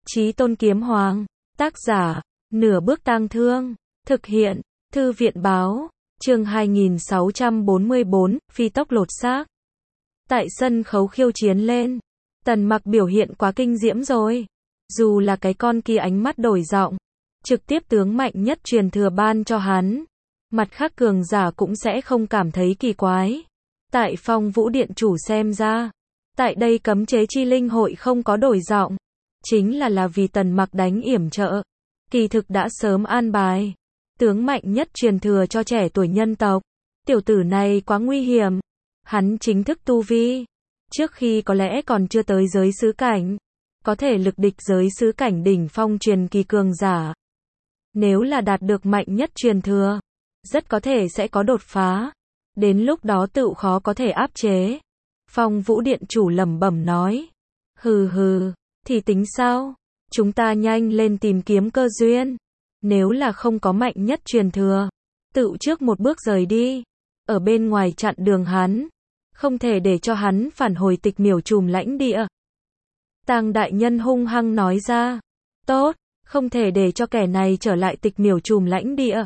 Chí Tôn Kiếm Hoàng. Tác giả, Nửa Bước Tang Thương. Thực hiện, Thư viện báo. Chương 2644, phi tốc lột xác. Tại sân khấu khiêu chiến lên, Tần Mặc biểu hiện quá kinh diễm rồi. Dù là cái con kia ánh mắt đổi giọng, trực tiếp tướng mạnh nhất truyền thừa ban cho hắn. Mặt khác cường giả cũng sẽ không cảm thấy kỳ quái. Tại Phong Vũ Điện chủ xem ra, tại đây cấm chế chi linh hội không có đổi giọng, chính là vì Tần Mặc đánh yểm trợ. Kỳ thực đã sớm an bài tướng mạnh nhất truyền thừa cho trẻ tuổi nhân tộc. Tiểu tử này quá nguy hiểm. Hắn chính thức tu vi, trước khi có lẽ còn chưa tới giới xứ cảnh, có thể lực địch giới xứ cảnh đỉnh phong truyền kỳ cường giả. Nếu là đạt được mạnh nhất truyền thừa, rất có thể sẽ có đột phá. Đến lúc đó tự khó có thể áp chế. Phong Vũ Điện chủ lẩm bẩm nói. Hừ hừ, thì tính sao? Chúng ta nhanh lên tìm kiếm cơ duyên. Nếu là không có mạnh nhất truyền thừa, tự trước một bước rời đi. Ở bên ngoài chặn đường hắn. Không thể để cho hắn phản hồi Tịch Miểu Trùm lãnh địa. Tang đại nhân hung hăng nói ra. Tốt, không thể để cho kẻ này trở lại Tịch Miểu Trùm lãnh địa.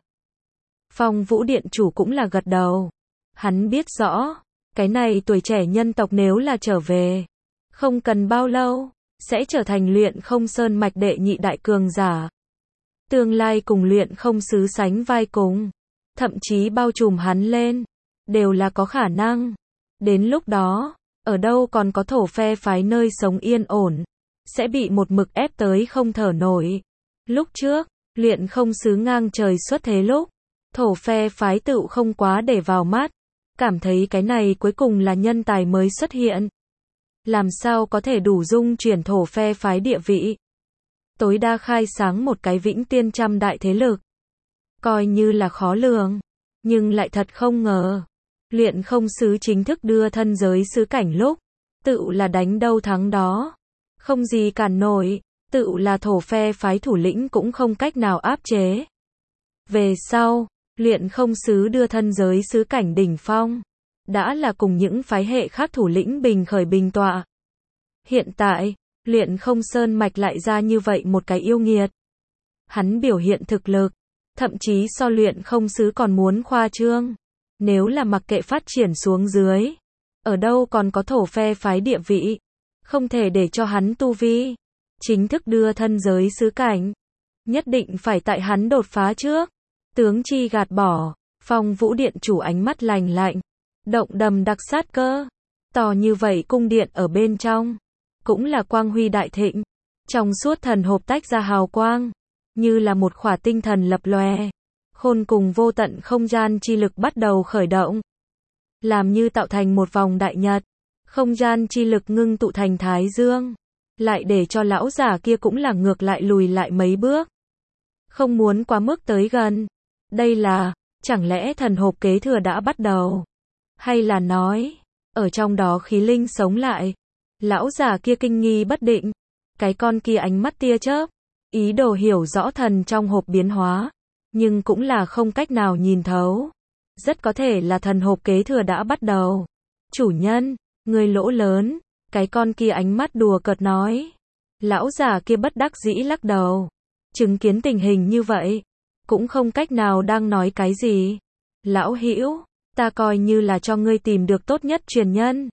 Phong Vũ Điện chủ cũng là gật đầu. Hắn biết rõ, cái này tuổi trẻ nhân tộc nếu là trở về, không cần bao lâu, sẽ trở thành Luyện Không Sơn mạch đệ nhị đại cường giả. Tương lai cùng Luyện Không sứ sánh vai cùng, thậm chí bao trùm hắn lên, đều là có khả năng. Đến lúc đó, ở đâu còn có thổ phe phái nơi sống yên ổn, sẽ bị một mực ép tới không thở nổi. Lúc trước, Luyện Không sứ ngang trời xuất thế lúc, thổ phe phái tự không quá để vào mắt, cảm thấy cái này cuối cùng là nhân tài mới xuất hiện. Làm sao có thể đủ dung chuyển thổ phe phái địa vị. Tối đa khai sáng một cái Vĩnh Tiên trăm đại thế lực. Coi như là khó lường, nhưng lại thật không ngờ. Luyện Không sứ chính thức đưa thân giới xứ cảnh lúc, tự là đánh đâu thắng đó. Không gì cản nổi, tự là thổ phe phái thủ lĩnh cũng không cách nào áp chế. Về sau, Luyện Không sứ đưa thân giới xứ cảnh đỉnh phong, đã là cùng những phái hệ khác thủ lĩnh bình khởi bình tọa. Hiện tại, Luyện Không Sơn mạch lại ra như vậy một cái yêu nghiệt. Hắn biểu hiện thực lực, thậm chí so Luyện Không sứ còn muốn khoa trương. Nếu là mặc kệ phát triển xuống dưới, ở đâu còn có thổ phe phái địa vị, không thể để cho hắn tu vi, chính thức đưa thân giới xứ cảnh. Nhất định phải tại hắn đột phá trước. Tướng chi gạt bỏ, Phong Vũ Điện chủ ánh mắt lạnh lạnh, động đầm đặc sát cơ. To như vậy cung điện ở bên trong, cũng là quang huy đại thịnh. Trong suốt thần hộp tách ra hào quang, như là một khỏa tinh thần lập lòe. Khôn cùng vô tận không gian chi lực bắt đầu khởi động. Làm như tạo thành một vòng đại nhật, không gian chi lực ngưng tụ thành thái dương. Lại để cho lão giả kia cũng là ngược lại lùi lại mấy bước. Không muốn quá mức tới gần. Đây là, chẳng lẽ thần hộp kế thừa đã bắt đầu? Hay là nói, ở trong đó khí linh sống lại? Lão già kia kinh nghi bất định. Cái con kia ánh mắt tia chớp, ý đồ hiểu rõ thần trong hộp biến hóa. Nhưng cũng là không cách nào nhìn thấu. Rất có thể là thần hộp kế thừa đã bắt đầu. Chủ nhân, người lỗ lớn. Cái con kia ánh mắt đùa cợt nói. Lão già kia bất đắc dĩ lắc đầu. Chứng kiến tình hình như vậy, cũng không cách nào đang nói cái gì. Lão hữu, ta coi như là cho ngươi tìm được tốt nhất truyền nhân.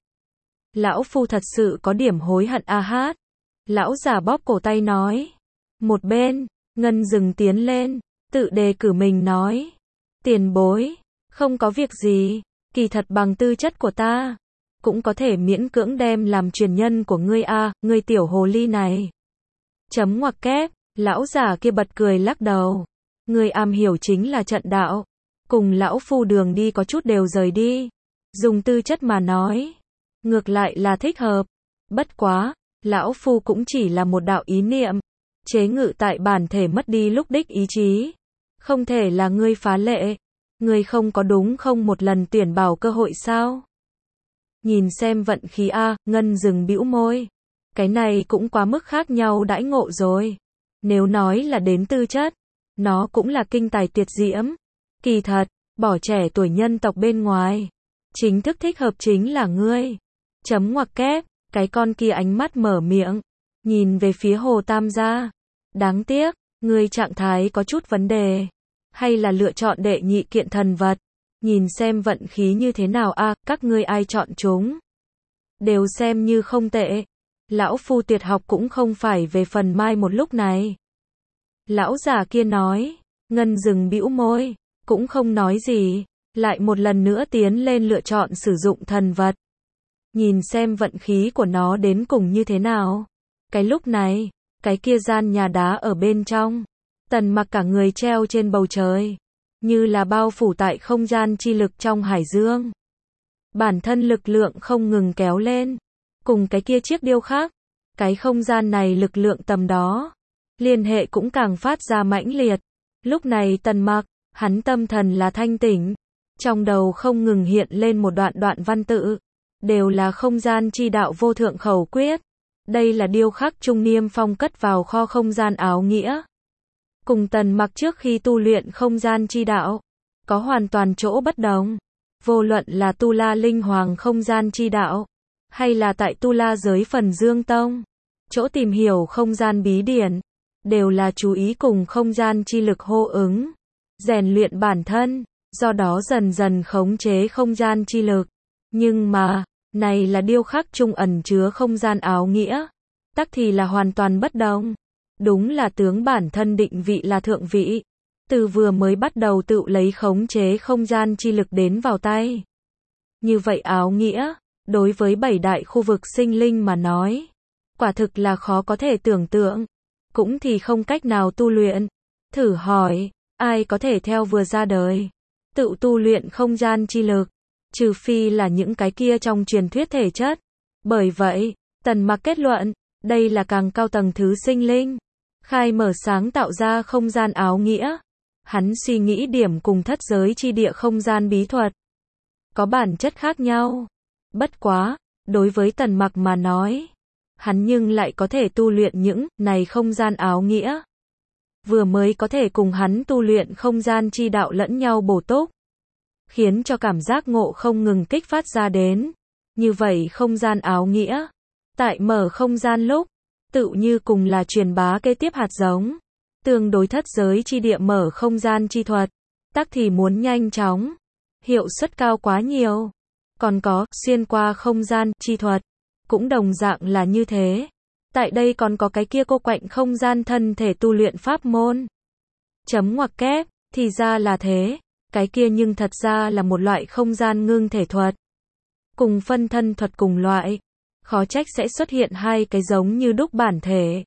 Lão phu thật sự có điểm hối hận a hát. Lão già bóp cổ tay nói. Một bên, Ngân dừng tiến lên, tự đề cử mình nói. Tiền bối, không có việc gì, kỳ thật bằng tư chất của ta, cũng có thể miễn cưỡng đem làm truyền nhân của ngươi a, ngươi tiểu hồ ly này. Chấm ngoặc kép, lão già kia bật cười lắc đầu. Ngươi am hiểu chính là trận đạo, cùng lão phu đường đi có chút đều rời đi. Dùng tư chất mà nói, ngược lại là thích hợp. Bất quá, lão phu cũng chỉ là một đạo ý niệm, chế ngự tại bản thể mất đi lúc đích ý chí. Không thể là ngươi phá lệ. Ngươi không có đúng không một lần tuyển bảo cơ hội sao? Nhìn xem vận khí a, Ngân dừng bĩu môi. Cái này cũng quá mức khác nhau đãi ngộ rồi. Nếu nói là đến tư chất, nó cũng là kinh tài tuyệt diễm. Kỳ thật, bỏ trẻ tuổi nhân tộc bên ngoài, chính thức thích hợp chính là ngươi. Chấm ngoặc kép, cái con kia ánh mắt mở miệng. nhìn về phía Hồ Tam gia. Đáng tiếc, ngươi trạng thái có chút vấn đề. Hay là lựa chọn đệ nhị kiện thần vật. Nhìn xem vận khí như thế nào a, các ngươi ai chọn chúng. Đều xem như không tệ. Lão phu tuyệt học cũng không phải về phần mai một lúc này. Lão già kia nói, Ngân dừng bĩu môi, cũng không nói gì, lại một lần nữa tiến lên lựa chọn sử dụng thần vật. Nhìn xem vận khí của nó đến cùng như thế nào. Cái lúc này, cái kia gian nhà đá ở bên trong, Tần Mặc cả người treo trên bầu trời, như là bao phủ tại không gian chi lực trong hải dương. Bản thân lực lượng không ngừng kéo lên, cùng cái kia chiếc điêu khác, cái không gian này lực lượng tầm đó, liên hệ cũng càng phát ra mãnh liệt. Lúc này Tần Mặc, hắn tâm thần là thanh tỉnh, trong đầu không ngừng hiện lên một đoạn văn tự, đều là không gian chi đạo vô thượng khẩu quyết. Đây là điêu khắc Trung Niêm Phong cất vào kho không gian áo nghĩa. Cùng Tần Mặc trước khi tu luyện không gian chi đạo, có hoàn toàn chỗ bất đồng. Vô luận là Tu La Linh Hoàng không gian chi đạo, hay là tại Tu La giới phần Dương Tông, chỗ tìm hiểu không gian bí điển, đều là chú ý cùng không gian chi lực hô ứng, rèn luyện bản thân, do đó dần dần khống chế không gian chi lực. Nhưng mà, này là điêu khắc trung ẩn chứa không gian áo nghĩa, tắc thì là hoàn toàn bất đồng. Đúng là tướng bản thân định vị là thượng vị, từ vừa mới bắt đầu tự lấy khống chế không gian chi lực đến vào tay. Như vậy áo nghĩa, đối với 7 đại khu vực sinh linh mà nói, quả thực là khó có thể tưởng tượng, cũng thì không cách nào tu luyện. Thử hỏi, ai có thể theo vừa ra đời, tự tu luyện không gian chi lực, trừ phi là những cái kia trong truyền thuyết thể chất. Bởi vậy, Tần Mặc kết luận, đây là càng cao tầng thứ sinh linh, khai mở sáng tạo ra không gian áo nghĩa. Hắn suy nghĩ điểm cùng thất giới chi địa không gian bí thuật, có bản chất khác nhau. Bất quá, đối với Tần Mặc mà nói, hắn nhưng lại có thể tu luyện những này không gian áo nghĩa. Vừa mới có thể cùng hắn tu luyện không gian chi đạo lẫn nhau bổ túc, khiến cho cảm giác ngộ không ngừng kích phát ra đến. Như vậy không gian áo nghĩa, tại mở không gian lúc, tự như cùng là truyền bá kế tiếp hạt giống. Tương đối thất giới chi địa mở không gian chi thuật, tắc thì muốn nhanh chóng, hiệu suất cao quá nhiều. Còn có, xuyên qua không gian chi thuật, cũng đồng dạng là như thế. Tại đây còn có cái kia cô quạnh không gian thân thể tu luyện pháp môn. Chấm ngoặc kép, thì ra là thế. Cái kia nhưng thật ra là một loại không gian ngưng thể thuật. Cùng phân thân thuật cùng loại, khó trách sẽ xuất hiện hai cái giống như đúc bản thể.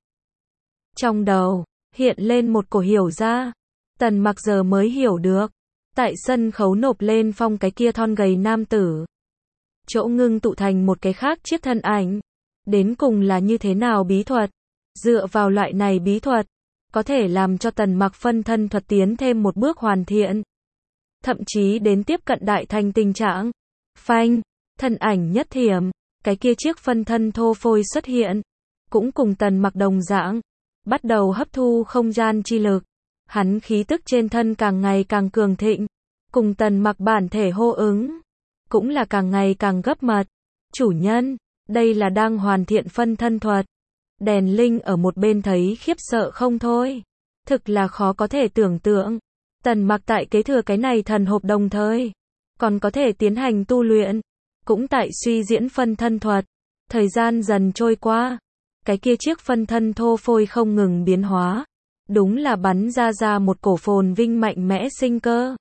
Trong đầu, hiện lên một cổ hiểu ra. Tần Mặc giờ mới hiểu được. Tại sân khấu nộp lên phong cái kia thon gầy nam tử, chỗ ngưng tụ thành một cái khác chiếc thân ảnh. Đến cùng là như thế nào bí thuật? Dựa vào loại này bí thuật, có thể làm cho Tần Mặc phân thân thuật tiến thêm một bước hoàn thiện. Thậm chí đến tiếp cận đại thành tình trạng. Phanh, thân ảnh nhất thiểm, cái kia chiếc phân thân thô phôi xuất hiện. Cũng cùng Tần Mặc đồng dạng, bắt đầu hấp thu không gian chi lực. Hắn khí tức trên thân càng ngày càng cường thịnh, cùng Tần Mặc bản thể hô ứng, cũng là càng ngày càng gấp mật. Chủ nhân, đây là đang hoàn thiện phân thân thuật. Đèn Linh ở một bên thấy khiếp sợ không thôi. Thực là khó có thể tưởng tượng. Tần Mặc tại kế thừa cái này thần hộp đồng thời, còn có thể tiến hành tu luyện, cũng tại suy diễn phân thân thuật. Thời gian dần trôi qua, cái kia chiếc phân thân thô phôi không ngừng biến hóa. Đúng là bắn ra một cổ phồn vinh mạnh mẽ sinh cơ.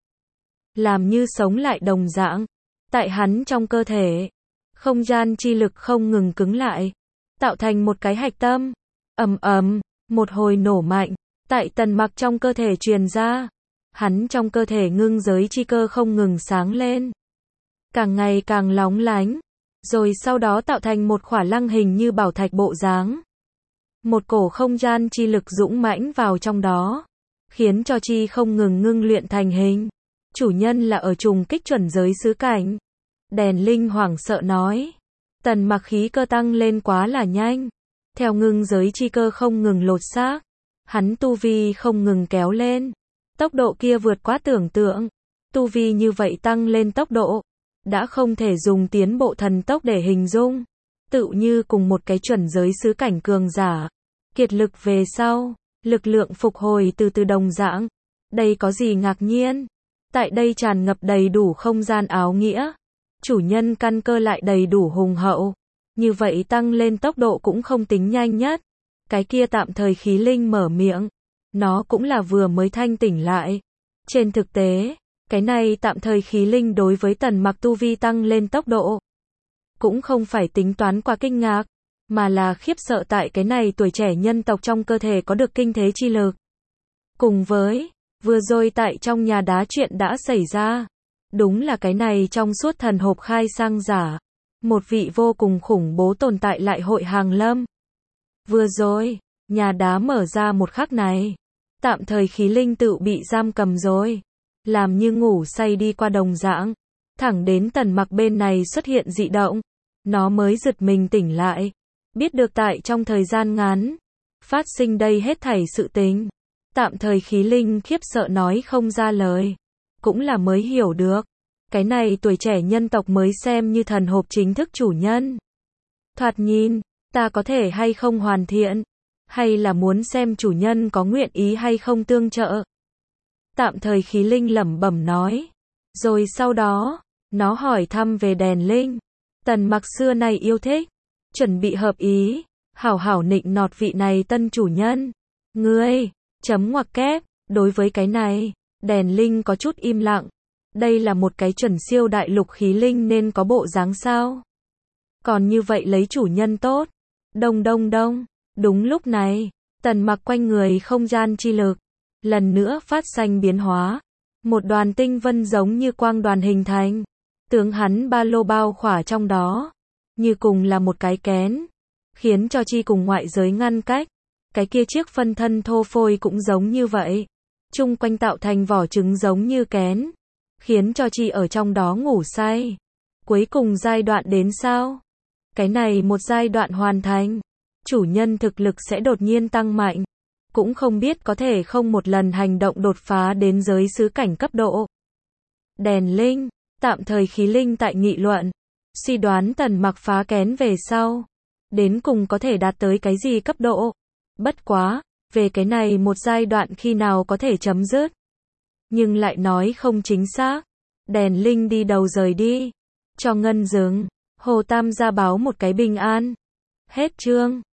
Làm như sống lại đồng dạng. Tại hắn trong cơ thể, không gian chi lực không ngừng cứng lại, tạo thành một cái hạch tâm. Ầm ầm, một hồi nổ mạnh, tại Tần Mặc trong cơ thể truyền ra. Hắn trong cơ thể ngưng giới chi cơ không ngừng sáng lên, càng ngày càng lóng lánh, rồi sau đó tạo thành một khỏa lăng hình như bảo thạch bộ dáng. Một cổ không gian chi lực dũng mãnh vào trong đó, khiến cho chi không ngừng ngưng luyện thành hình. Chủ nhân là ở trùng kích chuẩn giới xứ cảnh. Đèn Linh hoảng sợ nói. Tần Mặc khí cơ tăng lên quá là nhanh. Theo ngưng giới chi cơ không ngừng lột xác, hắn tu vi không ngừng kéo lên. Tốc độ kia vượt quá tưởng tượng. Tu vi như vậy tăng lên tốc độ, đã không thể dùng tiến bộ thần tốc để hình dung. tựu như cùng một cái chuẩn giới xứ cảnh cường giả. Kiệt lực về sau, lực lượng phục hồi từ từ đồng dạng. Đây có gì ngạc nhiên? Tại đây tràn ngập đầy đủ không gian áo nghĩa. Chủ nhân căn cơ lại đầy đủ hùng hậu. Như vậy tăng lên tốc độ cũng không tính nhanh nhất. Cái kia tạm thời khí linh mở miệng. Nó cũng là vừa mới thanh tỉnh lại. Trên thực tế, cái này tạm thời khí linh đối với Tần Mặc tu vi tăng lên tốc độ. Cũng không phải tính toán quá kinh ngạc, mà là khiếp sợ tại cái này tuổi trẻ nhân tộc trong cơ thể có được kinh thế chi lực. Cùng với, vừa rồi tại trong nhà đá chuyện đã xảy ra. Đúng là cái này trong suốt thần hộp khai sang giả. Một vị vô cùng khủng bố tồn tại lại hội hàng lâm. Vừa rồi, nhà đá mở ra một khắc này. Tạm thời khí linh tự bị giam cầm rồi. Làm như ngủ say đi qua đồng dạng. Thẳng đến Tần Mặc bên này xuất hiện dị động. Nó mới giật mình tỉnh lại. Biết được tại trong thời gian ngắn. Phát sinh đây hết thảy sự tình. Tạm thời khí linh khiếp sợ nói không ra lời. Cũng là mới hiểu được. Cái này tuổi trẻ nhân tộc mới xem như thần hộp chính thức chủ nhân. Thoạt nhìn, ta có thể hay không hoàn thiện. Hay là muốn xem chủ nhân có nguyện ý hay không tương trợ. Tạm thời khí linh lẩm bẩm nói. Rồi sau đó, nó hỏi thăm về đèn linh. Tần Mặc xưa nay yêu thích. Chuẩn bị hợp ý. Hảo hảo nịnh nọt vị này tân chủ nhân. Ngươi, chấm ngoặc kép, đối với cái này, đèn linh có chút im lặng. Đây là một cái chuẩn siêu đại lục khí linh nên có bộ dáng sao? Còn như vậy lấy chủ nhân tốt. Đông đông đông. Đúng lúc này, Tần Mặc quanh người không gian chi lực. Lần nữa phát sinh biến hóa. Một đoàn tinh vân giống như quang đoàn hình thành. Tướng hắn ba lô bao khỏa trong đó. Như cùng là một cái kén. Khiến cho chi cùng ngoại giới ngăn cách. Cái kia chiếc phân thân thô phôi cũng giống như vậy. Chung quanh tạo thành vỏ trứng giống như kén. Khiến cho chi ở trong đó ngủ say. Cuối cùng giai đoạn đến sao? Cái này một giai đoạn hoàn thành. Chủ nhân thực lực sẽ đột nhiên tăng mạnh. Cũng không biết có thể không một lần hành động đột phá đến giới xứ cảnh cấp độ. Đèn linh, tạm thời khí linh tại nghị luận. Suy đoán Tần Mặc phá kén về sau. Đến cùng có thể đạt tới cái gì cấp độ. Bất quá, về cái này một giai đoạn khi nào có thể chấm dứt. Nhưng lại nói không chính xác. Đèn linh đi đầu rời đi. Cho ngân dừng. Hồ Tam ra báo một cái bình an. Hết chương.